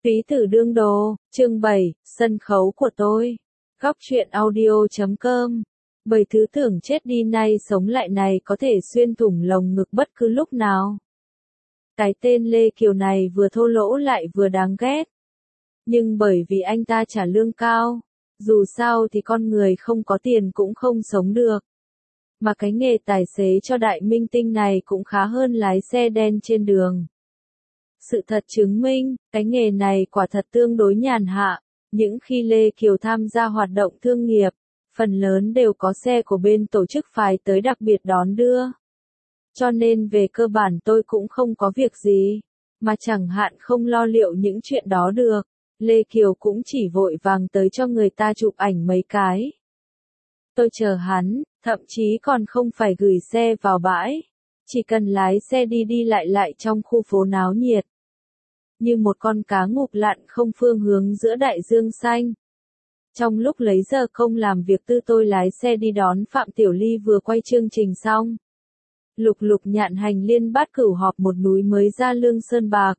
Túy Tử Đương Đồ, chương 7, sân khấu của tôi. Góc truyện audio.com. Bởi thứ tưởng chết đi nay sống lại này có thể xuyên thủng lồng ngực bất cứ lúc nào. Cái tên Lê Kiều này vừa thô lỗ lại vừa đáng ghét. Nhưng bởi vì anh ta trả lương cao, dù sao thì con người không có tiền cũng không sống được. Mà cái nghề tài xế cho đại minh tinh này cũng khá hơn lái xe đen trên đường. Sự thật chứng minh, cái nghề này quả thật tương đối nhàn hạ. Những khi Lê Kiều tham gia hoạt động thương nghiệp, phần lớn đều có xe của bên tổ chức phái tới đặc biệt đón đưa. Cho nên về cơ bản tôi cũng không có việc gì, mà chẳng hạn không lo liệu những chuyện đó được. Lê Kiều cũng chỉ vội vàng tới cho người ta chụp ảnh mấy cái. Tôi chờ hắn, thậm chí còn không phải gửi xe vào bãi, chỉ cần lái xe đi đi lại lại trong khu phố náo nhiệt. Như một con cá ngụp lặn không phương hướng giữa đại dương xanh. Trong lúc lấy giờ không làm việc tư tôi lái xe đi đón Phạm Tiểu Ly vừa quay chương trình xong. Lục Lục Nhạn Hành Liên Bát Cửu họp một núi mới ra Lương Sơn Bạc.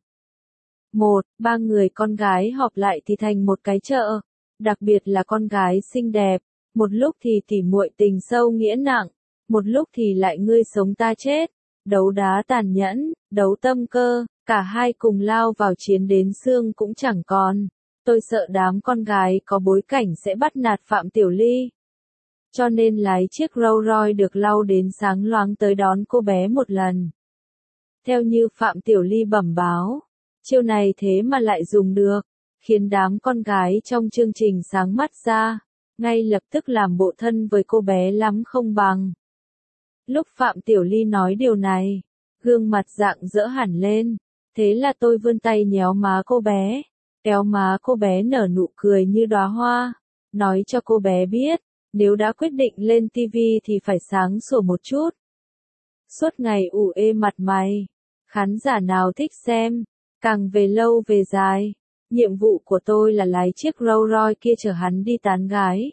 Ba người con gái họp lại thì thành một cái chợ, đặc biệt là con gái xinh đẹp, một lúc thì tỉ muội tình sâu nghĩa nặng, một lúc thì lại ngươi sống ta chết, đấu đá tàn nhẫn, đấu tâm cơ, cả hai cùng lao vào chiến đến xương cũng chẳng còn. Tôi sợ đám con gái có bối cảnh sẽ bắt nạt Phạm Tiểu Ly. Cho nên lái chiếc Rolls Royce được lau đến sáng loáng tới đón cô bé một lần. Theo như Phạm Tiểu Ly bẩm báo, chiêu này thế mà lại dùng được, khiến đám con gái trong chương trình sáng mắt ra, ngay lập tức làm bộ thân với cô bé lắm không bằng. Lúc Phạm Tiểu Ly nói điều này, gương mặt rạng rỡ hẳn lên, thế là tôi vươn tay nhéo má cô bé, kéo má cô bé nở nụ cười như đóa hoa, nói cho cô bé biết, nếu đã quyết định lên TV thì phải sáng sủa một chút. Suốt ngày ủ ê mặt mày, khán giả nào thích xem, càng về lâu về dài, nhiệm vụ của tôi là lái chiếc Rolls Royce kia chở hắn đi tán gái.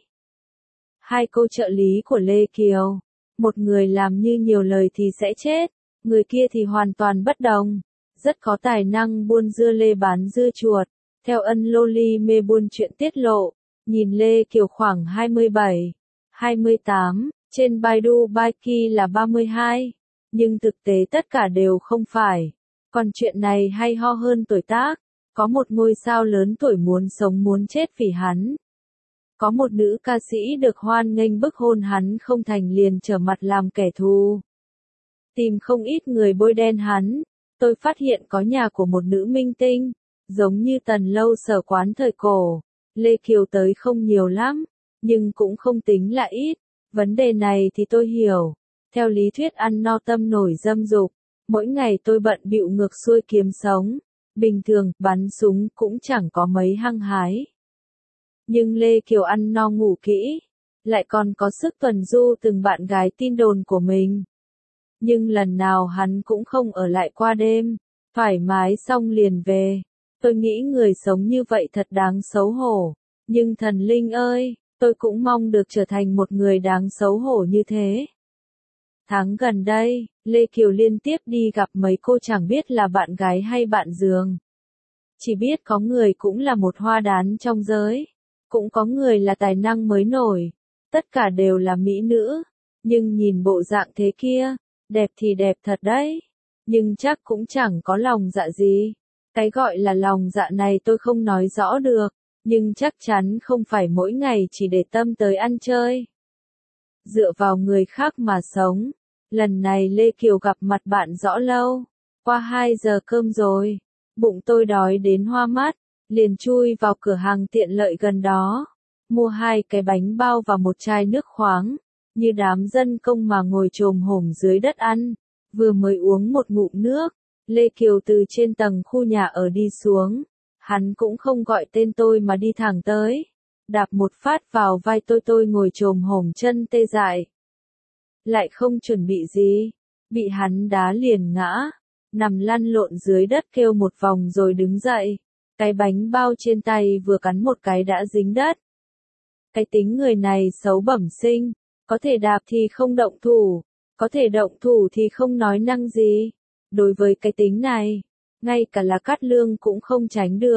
Hai cô trợ lý của Lê Kiều, một người làm như nhiều lời thì sẽ chết, người kia thì hoàn toàn bất đồng, rất có tài năng buôn dưa lê bán dưa chuột. Theo ân loli mê buôn chuyện tiết lộ, nhìn Lê Kiều khoảng 27, 28, trên Baidu Baiki là 32, nhưng thực tế tất cả đều không phải. Còn chuyện này hay ho hơn tuổi tác, có một ngôi sao lớn tuổi muốn sống muốn chết vì hắn. Có một nữ ca sĩ được hoan nghênh bức hôn hắn không thành liền trở mặt làm kẻ thù. Tìm không ít người bôi đen hắn, tôi phát hiện có nhà của một nữ minh tinh, giống như Tần Lâu Sở Quán thời cổ, Lê Kiều tới không nhiều lắm, nhưng cũng không tính là ít. Vấn đề này thì tôi hiểu, theo lý thuyết ăn no tâm nổi dâm dục, mỗi ngày tôi bận bịu ngược xuôi kiếm sống, bình thường bắn súng cũng chẳng có mấy hăng hái. Nhưng Lê Kiều ăn no ngủ kỹ, lại còn có sức tuần du từng bạn gái tin đồn của mình. Nhưng lần nào hắn cũng không ở lại qua đêm, thoải mái xong liền về. Tôi nghĩ người sống như vậy thật đáng xấu hổ, nhưng thần linh ơi, tôi cũng mong được trở thành một người đáng xấu hổ như thế. Tháng gần đây, Lê Kiều liên tiếp đi gặp mấy cô chẳng biết là bạn gái hay bạn giường. Chỉ biết có người cũng là một hoa đán trong giới, cũng có người là tài năng mới nổi, tất cả đều là mỹ nữ, nhưng nhìn bộ dạng thế kia, đẹp thì đẹp thật đấy, nhưng chắc cũng chẳng có lòng dạ gì. Cái gọi là lòng dạ này tôi không nói rõ được, nhưng chắc chắn không phải mỗi ngày chỉ để tâm tới ăn chơi. Dựa vào người khác mà sống. Lần này Lê Kiều gặp mặt bạn Rõ Lâu. Qua 2 giờ cơm rồi. Bụng tôi đói đến hoa mắt. Liền chui vào cửa hàng tiện lợi gần đó. Mua 2 cái bánh bao và một chai nước khoáng. Như đám dân công mà ngồi chồm hổm dưới đất ăn. Vừa mới uống một ngụm nước. Lê Kiều từ trên tầng khu nhà ở đi xuống. Hắn cũng không gọi tên tôi mà đi thẳng tới. Đạp một phát vào vai tôi ngồi chồm hổm chân tê dại. Lại không chuẩn bị gì. Bị hắn đá liền ngã. Nằm lăn lộn dưới đất kêu một vòng rồi đứng dậy. Cái bánh bao trên tay vừa cắn một cái đã dính đất. Cái tính người này xấu bẩm sinh. Có thể đạp thì không động thủ. Có thể động thủ thì không nói năng gì. Đối với cái tính này, ngay cả là Cát Lương cũng không tránh được.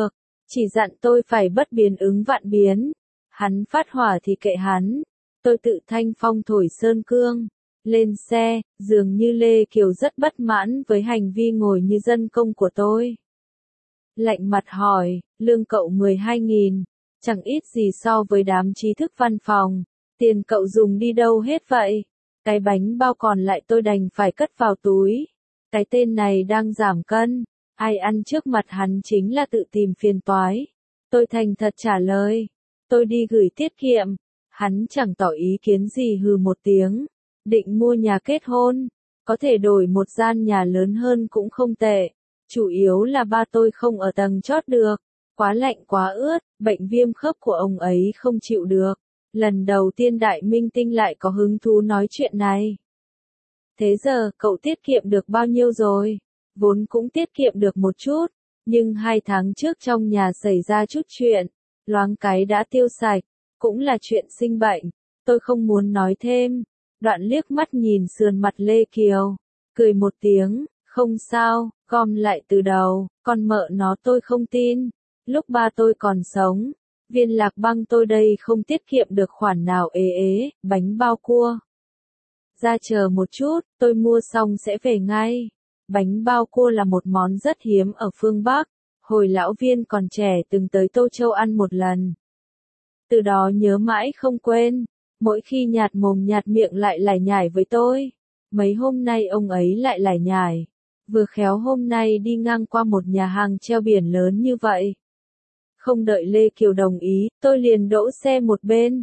Chỉ dặn tôi phải bất biến ứng vạn biến. Hắn phát hỏa thì kệ hắn. Tôi tự thanh phong thổi sơn cương. Lên xe, dường như Lê Kiều rất bất mãn với hành vi ngồi như dân công của tôi. Lạnh mặt hỏi, lương cậu 12.000, chẳng ít gì so với đám trí thức văn phòng. Tiền cậu dùng đi đâu hết vậy? Cái bánh bao còn lại tôi đành phải cất vào túi. Cái tên này đang giảm cân. Ai ăn trước mặt hắn chính là tự tìm phiền toái. Tôi thành thật trả lời. Tôi đi gửi tiết kiệm. Hắn chẳng tỏ ý kiến gì hừ một tiếng. Định mua nhà kết hôn. Có thể đổi một gian nhà lớn hơn cũng không tệ. Chủ yếu là ba tôi không ở tầng chót được. Quá lạnh quá ướt, bệnh viêm khớp của ông ấy không chịu được. Lần đầu tiên đại minh tinh lại có hứng thú nói chuyện này. Thế giờ, cậu tiết kiệm được bao nhiêu rồi? Vốn cũng tiết kiệm được một chút, nhưng 2 tháng trước trong nhà xảy ra chút chuyện, loáng cái đã tiêu sạch, cũng là chuyện sinh bệnh, tôi không muốn nói thêm. Đoạn liếc mắt nhìn sườn mặt Lê Kiều, cười một tiếng, không sao, gom lại từ đầu, con mợ nó tôi không tin. Lúc ba tôi còn sống, viên lạc băng tôi đây không tiết kiệm được khoản nào bánh bao cua. Ra chờ một chút, tôi mua xong sẽ về ngay. Bánh bao cua là một món rất hiếm ở phương Bắc, hồi lão viên còn trẻ từng tới Tô Châu ăn một lần. Từ đó nhớ mãi không quên, mỗi khi nhạt mồm nhạt miệng lại lải nhải với tôi. Mấy hôm nay ông ấy lại lải nhải, vừa khéo hôm nay đi ngang qua một nhà hàng treo biển lớn như vậy. Không đợi Lê Kiều đồng ý, tôi liền đỗ xe một bên.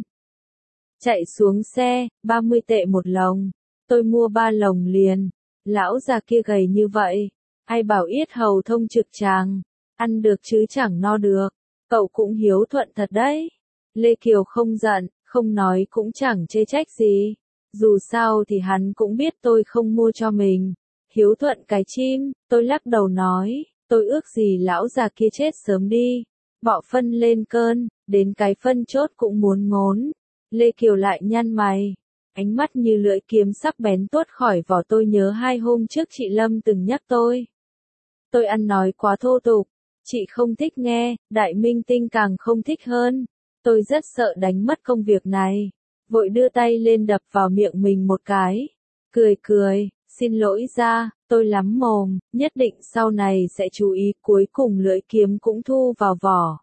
Chạy xuống xe, 30 tệ một lồng. Tôi mua 3 lồng liền. Lão già kia gầy như vậy. Ai bảo yết hầu thông trực tràng. Ăn được chứ chẳng no được. Cậu cũng hiếu thuận thật đấy. Lê Kiều không giận, không nói cũng chẳng chê trách gì. Dù sao thì hắn cũng biết tôi không mua cho mình. Hiếu thuận cái chim, tôi lắc đầu nói. Tôi ước gì lão già kia chết sớm đi. Bọ phân lên cơn, đến cái phân chốt cũng muốn ngốn. Lê Kiều lại nhăn mày, ánh mắt như lưỡi kiếm sắc bén tuốt khỏi vỏ. Tôi nhớ 2 hôm trước chị Lâm từng nhắc tôi. Tôi ăn nói quá thô tục, chị không thích nghe, đại minh tinh càng không thích hơn. Tôi rất sợ đánh mất công việc này, vội đưa tay lên đập vào miệng mình một cái. Cười, xin lỗi ra, tôi lắm mồm, nhất định sau này sẽ chú ý. Cuối cùng lưỡi kiếm cũng thu vào vỏ.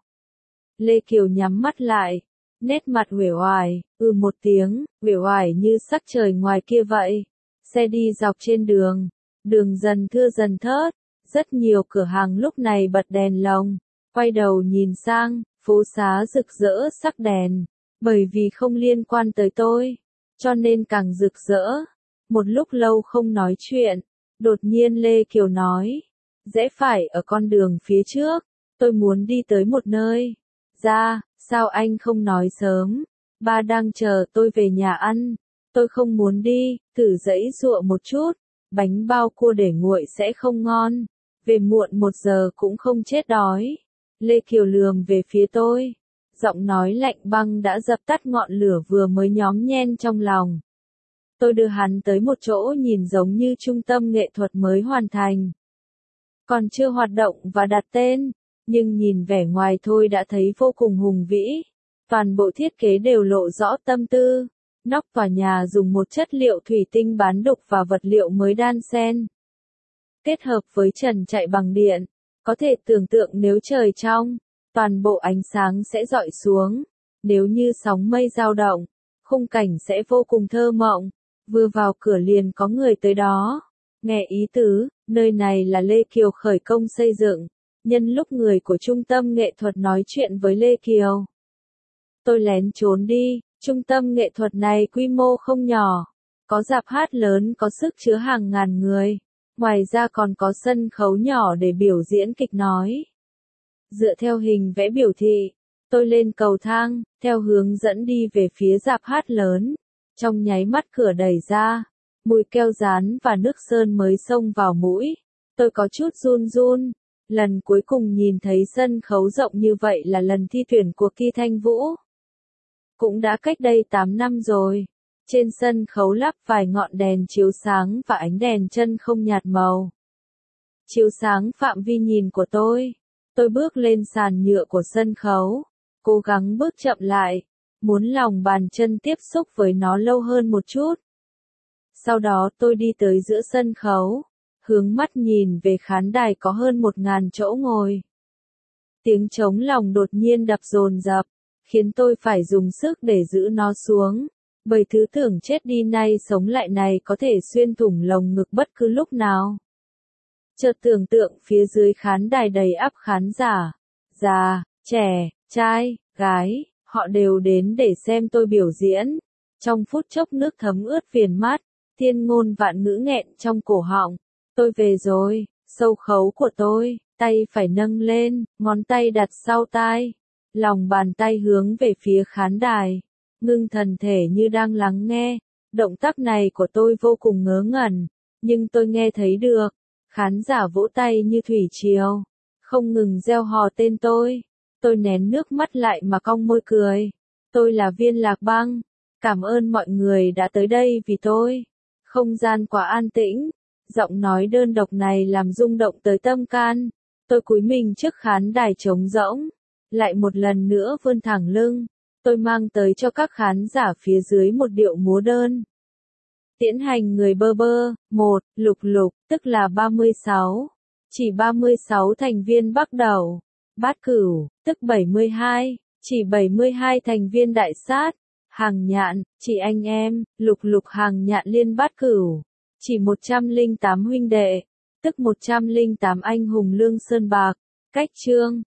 Lê Kiều nhắm mắt lại. Nét mặt uể oải, một tiếng, uể oải như sắc trời ngoài kia vậy. Xe đi dọc trên đường, đường dần thưa dần thớt, rất nhiều cửa hàng lúc này bật đèn lồng. Quay đầu nhìn sang, phố xá rực rỡ sắc đèn, bởi vì không liên quan tới tôi, cho nên càng rực rỡ. Một lúc lâu không nói chuyện, đột nhiên Lê Kiều nói, rẽ phải ở con đường phía trước, tôi muốn đi tới một nơi. Ra, sao anh không nói sớm? Ba đang chờ tôi về nhà ăn. Tôi không muốn đi, thử giãy giụa một chút. Bánh bao cua để nguội sẽ không ngon. Về muộn 1 giờ cũng không chết đói. Lê Kiều lườm về phía tôi. Giọng nói lạnh băng đã dập tắt ngọn lửa vừa mới nhóm nhen trong lòng. Tôi đưa hắn tới một chỗ nhìn giống như trung tâm nghệ thuật mới hoàn thành. Còn chưa hoạt động và đặt tên. Nhưng nhìn vẻ ngoài thôi đã thấy vô cùng hùng vĩ. Toàn bộ thiết kế đều lộ rõ tâm tư. Nóc tòa nhà dùng một chất liệu thủy tinh bán đục và vật liệu mới đan xen. Kết hợp với trần chạy bằng điện. Có thể tưởng tượng nếu trời trong, toàn bộ ánh sáng sẽ rọi xuống. Nếu như sóng mây dao động, khung cảnh sẽ vô cùng thơ mộng. Vừa vào cửa liền có người tới đó. Nghe ý tứ, nơi này là Lê Kiều khởi công xây dựng. Nhân lúc người của trung tâm nghệ thuật nói chuyện với Lê Kiều, tôi lén trốn đi. Trung tâm nghệ thuật này quy mô không nhỏ, có rạp hát lớn có sức chứa hàng ngàn người, ngoài ra còn có sân khấu nhỏ để biểu diễn kịch nói. Dựa theo hình vẽ biểu thị, tôi lên cầu thang, theo hướng dẫn đi về phía rạp hát lớn. Trong nháy mắt cửa đẩy ra, mùi keo dán và nước sơn mới xông vào mũi. Tôi có chút run run. Lần cuối cùng nhìn thấy sân khấu rộng như vậy là lần thi tuyển cuộc thi Thanh Vũ. Cũng đã cách đây 8 năm rồi. Trên sân khấu lắp vài ngọn đèn chiếu sáng và ánh đèn chân không nhạt màu. Chiếu sáng phạm vi nhìn của tôi. Tôi bước lên sàn nhựa của sân khấu, cố gắng bước chậm lại, muốn lòng bàn chân tiếp xúc với nó lâu hơn một chút. Sau đó tôi đi tới giữa sân khấu, hướng mắt nhìn về khán đài có hơn 1.000 chỗ ngồi. Tiếng trống lòng đột nhiên đập dồn dập, khiến tôi phải dùng sức để giữ nó xuống, bởi thứ tưởng chết đi nay sống lại này có thể xuyên thủng lồng ngực bất cứ lúc nào. Chợt tưởng tượng phía dưới khán đài đầy ắp khán giả, già, trẻ, trai, gái, họ đều đến để xem tôi biểu diễn. Trong phút chốc nước thấm ướt viền mắt, thiên ngôn vạn ngữ nghẹn trong cổ họng. Tôi về rồi, sâu khấu của tôi, tay phải nâng lên, ngón tay đặt sau tai, lòng bàn tay hướng về phía khán đài, ngưng thần thể như đang lắng nghe. Động tác này của tôi vô cùng ngớ ngẩn, nhưng tôi nghe thấy được. Khán giả vỗ tay như thủy triều, không ngừng reo hò tên tôi. Tôi nén nước mắt lại mà cong môi cười. Tôi là Viên Lạc Băng. Cảm ơn mọi người đã tới đây vì tôi. Không gian quá an tĩnh. Giọng nói đơn độc này làm rung động tới tâm can. Tôi cúi mình trước khán đài trống rỗng. Lại một lần nữa vươn thẳng lưng. Tôi mang tới cho các khán giả phía dưới một điệu múa đơn. Tiễn hành người bơ bơ, 1, lục lục, tức là 36. Chỉ 36 thành viên bắt đầu. Bát cửu, tức 72, chỉ 72 thành viên đại sát. Hàng nhạn, chỉ anh em, lục lục hàng nhạn liên bát cửu. Chỉ 108 huynh đệ, tức 108 anh hùng lương sơn bạc. Cách chương,